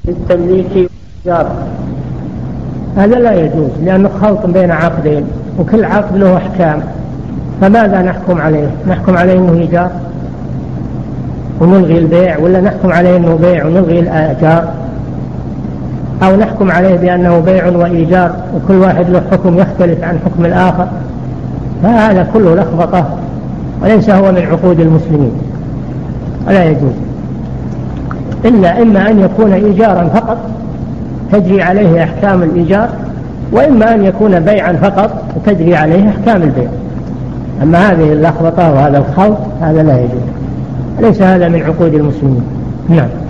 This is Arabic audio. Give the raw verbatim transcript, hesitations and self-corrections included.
التمليك والإيجار. هذا لا يجوز لأنه خلط بين عقدين وكل عقد له أحكام، فماذا نحكم عليه؟ نحكم عليه أنه إيجار ونلغي البيع، ولا نحكم عليه أنه بيع ونلغي الإيجار، أو نحكم عليه بأنه بيع وإيجار وكل واحد له حكم يختلف عن حكم الآخر؟ فهذا كله لخبطة وليس هو من عقود المسلمين، ولا يجوز، إلا إما أن يكون إيجارا فقط تجري عليه أحكام الإيجار، وإما أن يكون بيعا فقط تجري عليه أحكام البيع. أما هذه اللخبطة وهذا الخلط هذا لا يجوز، ليس هذا من عقود المسلمين. نعم.